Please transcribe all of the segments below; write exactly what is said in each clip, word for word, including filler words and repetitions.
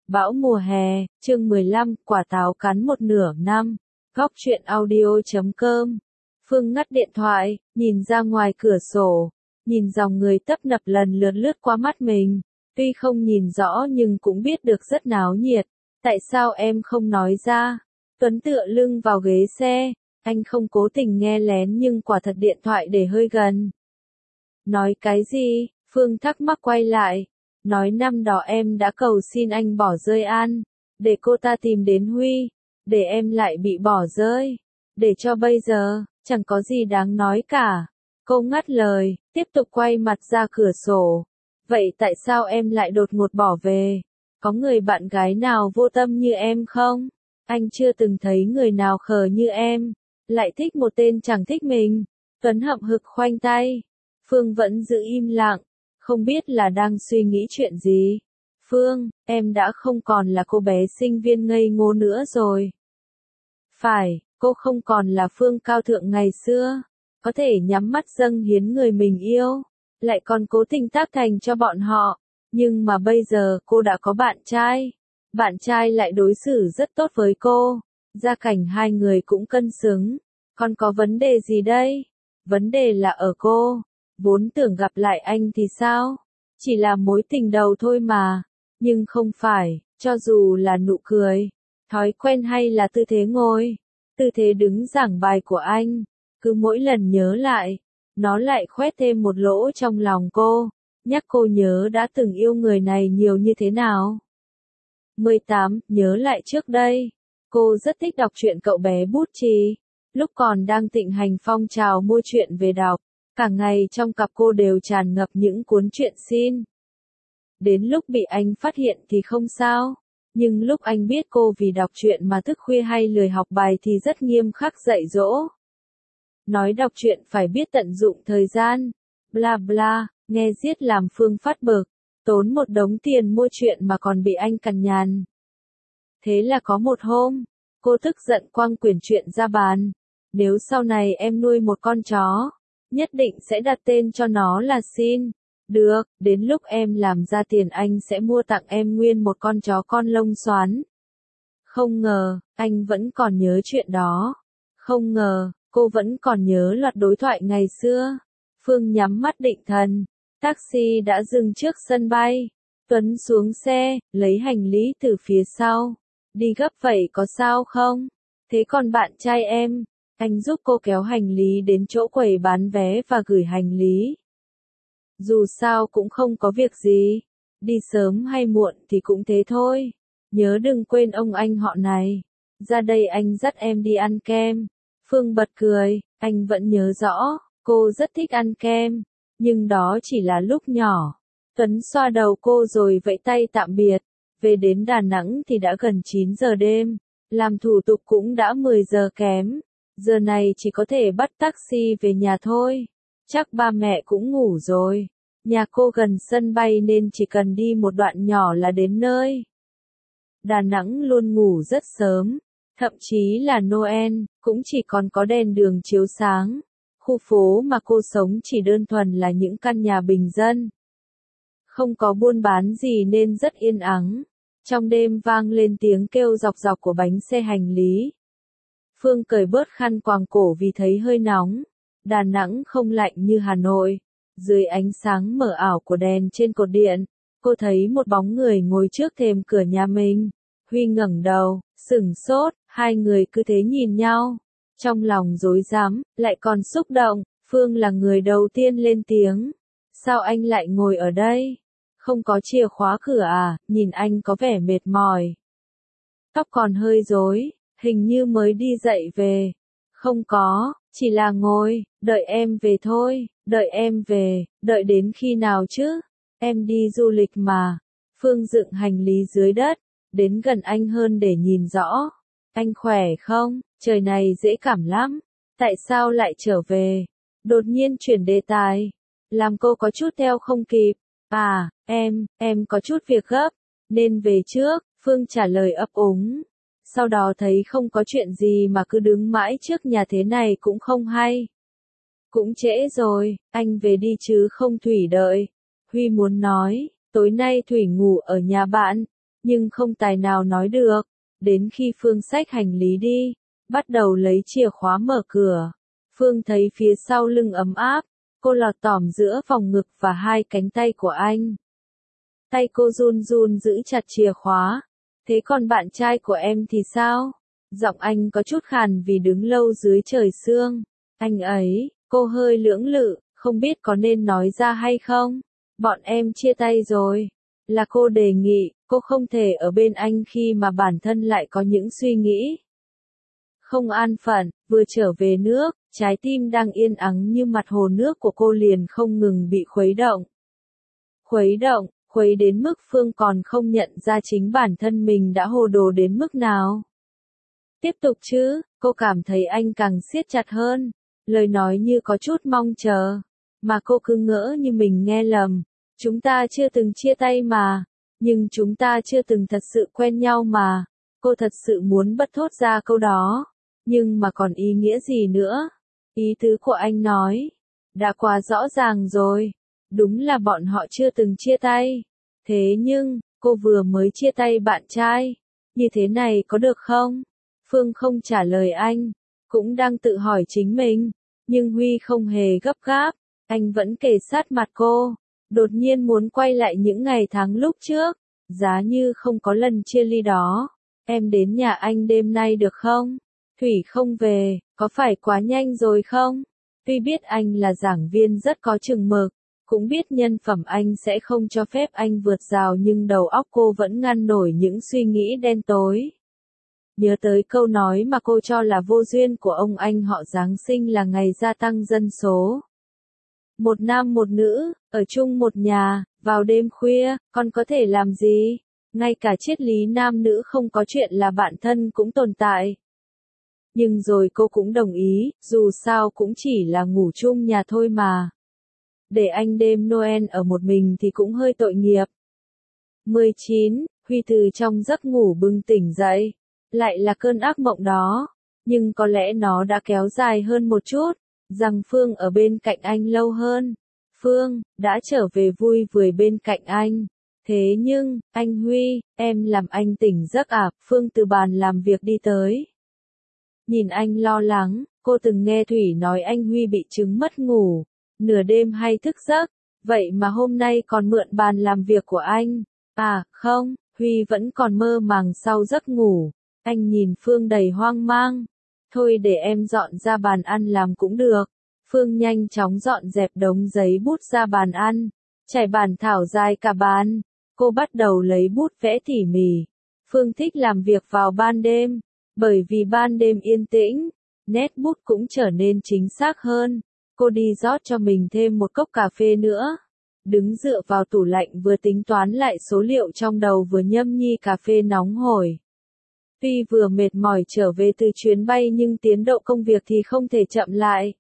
Bão mùa hè, chương mười lăm, quả táo cắn một nửa năm. Góc truyện audio chấm com. Phương ngắt điện thoại, nhìn ra ngoài cửa sổ, nhìn dòng người tấp nập lần lượt lướt qua mắt mình. Tuy không nhìn rõ nhưng cũng biết được rất náo nhiệt. Tại sao em không nói ra? Tuấn tựa lưng vào ghế xe, anh không cố tình nghe lén nhưng quả thật điện thoại để hơi gần. Nói cái gì? Phương thắc mắc quay lại. Nói năm đó em đã cầu xin anh bỏ rơi An, để cô ta tìm đến Huy, để em lại bị bỏ rơi, để cho bây giờ, chẳng có gì đáng nói cả. Cô ngắt lời, tiếp tục quay mặt ra cửa sổ. Vậy tại sao em lại đột ngột bỏ về? Có người bạn gái nào vô tâm như em không? Anh chưa từng thấy người nào khờ như em, lại thích một tên chẳng thích mình. Tuấn hậm hực khoanh tay. Phương vẫn giữ im lặng, không biết là đang suy nghĩ chuyện gì. Phương, em đã không còn là cô bé sinh viên ngây ngô nữa rồi. Phải, cô không còn là Phương cao thượng ngày xưa, có thể nhắm mắt dâng hiến người mình yêu, lại còn cố tình tác thành cho bọn họ. Nhưng mà bây giờ cô đã có bạn trai, bạn trai lại đối xử rất tốt với cô, gia cảnh hai người cũng cân xứng. Còn có vấn đề gì đây? Vấn đề là ở cô. Vốn tưởng gặp lại anh thì sao? Chỉ là mối tình đầu thôi mà. Nhưng không phải, cho dù là nụ cười, thói quen hay là tư thế ngồi, tư thế đứng giảng bài của anh, cứ mỗi lần nhớ lại, nó lại khoét thêm một lỗ trong lòng cô, nhắc cô nhớ đã từng yêu người này nhiều như thế nào. mười tám, nhớ lại trước đây, cô rất thích đọc truyện Cậu bé bút chì, lúc còn đang thịnh hành phong trào mua truyện về đọc. Cả ngày trong cặp cô đều tràn ngập những cuốn truyện xin. Đến lúc bị anh phát hiện thì không sao, nhưng lúc anh biết cô vì đọc truyện mà thức khuya hay lười học bài thì rất nghiêm khắc dạy dỗ. Nói đọc truyện phải biết tận dụng thời gian, bla bla, nghe giết làm Phương phát bực, tốn một đống tiền mua truyện mà còn bị anh cằn nhằn. Thế là có một hôm, cô tức giận quăng quyển truyện ra bàn. Nếu sau này em nuôi một con chó, nhất định sẽ đặt tên cho nó là Xin. Được, đến lúc em làm ra tiền anh sẽ mua tặng em nguyên một con chó con lông xoắn. Không ngờ, anh vẫn còn nhớ chuyện đó. Không ngờ, cô vẫn còn nhớ loạt đối thoại ngày xưa. Phương nhắm mắt định thần. Taxi đã dừng trước sân bay. Tuấn xuống xe, lấy hành lý từ phía sau. Đi gấp vậy có sao không? Thế còn bạn trai em? Anh giúp cô kéo hành lý đến chỗ quầy bán vé và gửi hành lý. Dù sao cũng không có việc gì. Đi sớm hay muộn thì cũng thế thôi. Nhớ đừng quên ông anh họ này. Ra đây anh dắt em đi ăn kem. Phương bật cười. Anh vẫn nhớ rõ. Cô rất thích ăn kem. Nhưng đó chỉ là lúc nhỏ. Tuấn xoa đầu cô rồi vẫy tay tạm biệt. Về đến Đà Nẵng thì đã gần chín giờ đêm. Làm thủ tục cũng đã mười giờ kém. Giờ này chỉ có thể bắt taxi về nhà thôi. Chắc ba mẹ cũng ngủ rồi. Nhà cô gần sân bay nên chỉ cần đi một đoạn nhỏ là đến nơi. Đà Nẵng luôn ngủ rất sớm. Thậm chí là Noel, cũng chỉ còn có đèn đường chiếu sáng. Khu phố mà cô sống chỉ đơn thuần là những căn nhà bình dân. Không có buôn bán gì nên rất yên ắng. Trong đêm vang lên tiếng kêu dọc dọc của bánh xe hành lý. Phương cởi bớt khăn quàng cổ vì thấy hơi nóng. Đà Nẵng không lạnh như Hà Nội. Dưới ánh sáng mờ ảo của đèn trên cột điện, cô thấy một bóng người ngồi trước thềm cửa nhà mình. Huy ngẩng đầu, sửng sốt, hai người cứ thế nhìn nhau. Trong lòng rối rắm, lại còn xúc động. Phương là người đầu tiên lên tiếng. Sao anh lại ngồi ở đây? Không có chìa khóa cửa à? Nhìn anh có vẻ mệt mỏi. Tóc còn hơi rối. Hình như mới đi dậy về. Không có, chỉ là ngồi, đợi em về thôi, đợi em về, đợi đến khi nào chứ? Em đi du lịch mà. Phương dựng hành lý dưới đất, đến gần anh hơn để nhìn rõ. Anh khỏe không? Trời này dễ cảm lắm. Tại sao lại trở về? Đột nhiên chuyển đề tài. Làm cô có chút theo không kịp. À, em, em có chút việc gấp, nên về trước. Phương trả lời ấp úng. Sau đó thấy không có chuyện gì mà cứ đứng mãi trước nhà thế này cũng không hay. Cũng trễ rồi, anh về đi chứ không Thủy đợi. Huy muốn nói, tối nay Thủy ngủ ở nhà bạn. nhưng không tài nào nói được. Đến khi Phương xách hành lý đi, bắt đầu lấy chìa khóa mở cửa. Phương thấy phía sau lưng ấm áp, cô lọt tỏm giữa vòng ngực và hai cánh tay của anh. Tay cô run run giữ chặt chìa khóa. Thế còn bạn trai của em thì sao? Giọng anh có chút khàn vì đứng lâu dưới trời sương. Anh ấy, cô hơi lưỡng lự, không biết có nên nói ra hay không? Bọn em chia tay rồi. Là cô đề nghị, cô không thể ở bên anh khi mà bản thân lại có những suy nghĩ không an phận. Vừa trở về nước, trái tim đang yên ắng như mặt hồ nước của cô liền không ngừng bị khuấy động. Khuấy động, khuấy đến mức Phương còn không nhận ra chính bản thân mình đã hồ đồ đến mức nào. Tiếp tục chứ, cô cảm thấy anh càng siết chặt hơn, lời nói như có chút mong chờ, mà cô cứ ngỡ như mình nghe lầm. Chúng ta chưa từng chia tay mà, nhưng chúng ta chưa từng thật sự quen nhau mà. Cô thật sự muốn bật thốt ra câu đó, nhưng mà còn ý nghĩa gì nữa? Ý tứ của anh nói đã quá rõ ràng rồi, đúng là bọn họ chưa từng chia tay. Thế nhưng, cô vừa mới chia tay bạn trai, như thế này có được không? Phương không trả lời anh, cũng đang tự hỏi chính mình, nhưng Huy không hề gấp gáp, anh vẫn kề sát mặt cô, đột nhiên muốn quay lại những ngày tháng lúc trước, giá như không có lần chia ly đó. Em đến nhà anh đêm nay được không? Thủy không về, có phải quá nhanh rồi không? Tuy biết anh là giảng viên rất có chừng mực, cũng biết nhân phẩm anh sẽ không cho phép anh vượt rào, nhưng đầu óc cô vẫn ngăn nổi những suy nghĩ đen tối. Nhớ tới câu nói mà cô cho là vô duyên của ông anh họ Giáng sinh là ngày gia tăng dân số. Một nam một nữ, ở chung một nhà, vào đêm khuya, còn có thể làm gì? Ngay cả triết lý nam nữ không có chuyện là bạn thân cũng tồn tại. Nhưng rồi cô cũng đồng ý, dù sao cũng chỉ là ngủ chung nhà thôi mà. Để anh đêm Noel ở một mình thì cũng hơi tội nghiệp. mười chín, Huy từ trong giấc ngủ bừng tỉnh dậy. Lại là cơn ác mộng đó. Nhưng có lẽ nó đã kéo dài hơn một chút. Rằng Phương ở bên cạnh anh lâu hơn. Phương, đã trở về vui vùi bên cạnh anh. Thế nhưng, anh Huy, em làm anh tỉnh giấc à? Phương từ bàn làm việc đi tới. Nhìn anh lo lắng, cô từng nghe Thủy nói anh Huy bị chứng mất ngủ, nửa đêm hay thức giấc, vậy mà hôm nay còn mượn bàn làm việc của anh. À, không, Huy vẫn còn mơ màng sau giấc ngủ. Anh nhìn Phương đầy hoang mang. Thôi để em dọn ra bàn ăn làm cũng được. Phương nhanh chóng dọn dẹp đống giấy bút ra bàn ăn, trải bản thảo dài cả bàn. Cô bắt đầu lấy bút vẽ tỉ mỉ. Phương thích làm việc vào ban đêm, bởi vì ban đêm yên tĩnh, nét bút cũng trở nên chính xác hơn. Cô đi rót cho mình thêm một cốc cà phê nữa. Đứng dựa vào tủ lạnh vừa tính toán lại số liệu trong đầu vừa nhâm nhi cà phê nóng hổi. Tuy vừa mệt mỏi trở về từ chuyến bay nhưng tiến độ công việc thì không thể chậm lại.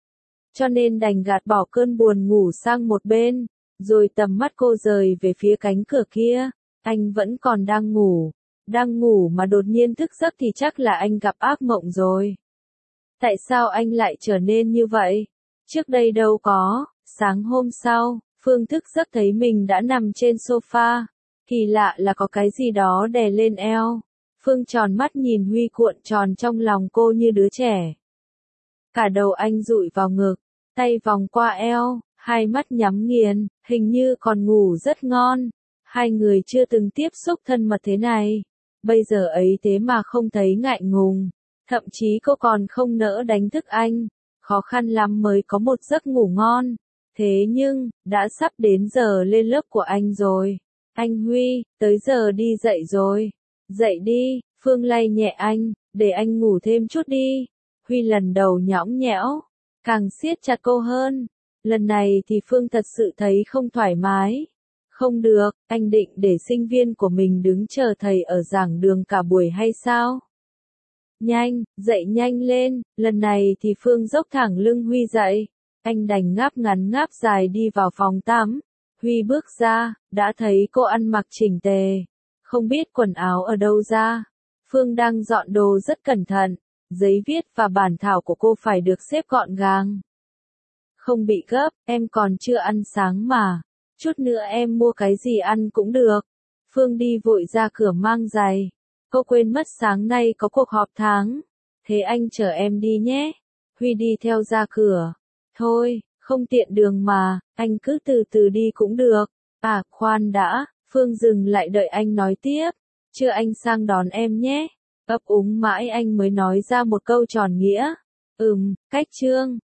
Cho nên đành gạt bỏ cơn buồn ngủ sang một bên, rồi tầm mắt cô rời về phía cánh cửa kia. Anh vẫn còn đang ngủ. Đang ngủ mà đột nhiên thức giấc thì chắc là anh gặp ác mộng rồi. Tại sao anh lại trở nên như vậy? Trước đây đâu có. Sáng hôm sau, Phương thức giấc thấy mình đã nằm trên sofa. Kỳ lạ là có cái gì đó đè lên eo. Phương tròn mắt nhìn Huy cuộn tròn trong lòng cô như đứa trẻ. Cả đầu anh dụi vào ngực, tay vòng qua eo, hai mắt nhắm nghiền, hình như còn ngủ rất ngon. Hai người chưa từng tiếp xúc thân mật thế này. Bây giờ ấy thế mà không thấy ngại ngùng. Thậm chí cô còn không nỡ đánh thức anh. Khó khăn lắm mới có một giấc ngủ ngon. Thế nhưng, đã sắp đến giờ lên lớp của anh rồi. Anh Huy, tới giờ đi dậy rồi. Dậy đi, Phương lay nhẹ anh, để anh ngủ thêm chút đi. Huy lần đầu nhõng nhẽo, càng siết chặt cô hơn. Lần này thì Phương thật sự thấy không thoải mái. Không được, anh định để sinh viên của mình đứng chờ thầy ở giảng đường cả buổi hay sao? Nhanh, dậy nhanh lên, lần này thì Phương dốc thẳng lưng Huy dậy. Anh đành ngáp ngắn ngáp dài đi vào phòng tắm. Huy bước ra, đã thấy cô ăn mặc chỉnh tề. Không biết quần áo ở đâu ra. Phương đang dọn đồ rất cẩn thận. Giấy viết và bản thảo của cô phải được xếp gọn gàng. Không bị gấp, em còn chưa ăn sáng mà. Chút nữa em mua cái gì ăn cũng được. Phương đi vội ra cửa mang giày. Cô quên mất sáng nay có cuộc họp tháng. Thế anh chở em đi nhé. Huy đi theo ra cửa. Thôi, không tiện đường mà, anh cứ từ từ đi cũng được. À, khoan đã, Phương dừng lại đợi anh nói tiếp. Chưa anh sang đón em nhé. Ấp úng mãi anh mới nói ra một câu tròn nghĩa. Ừm, cách Trương.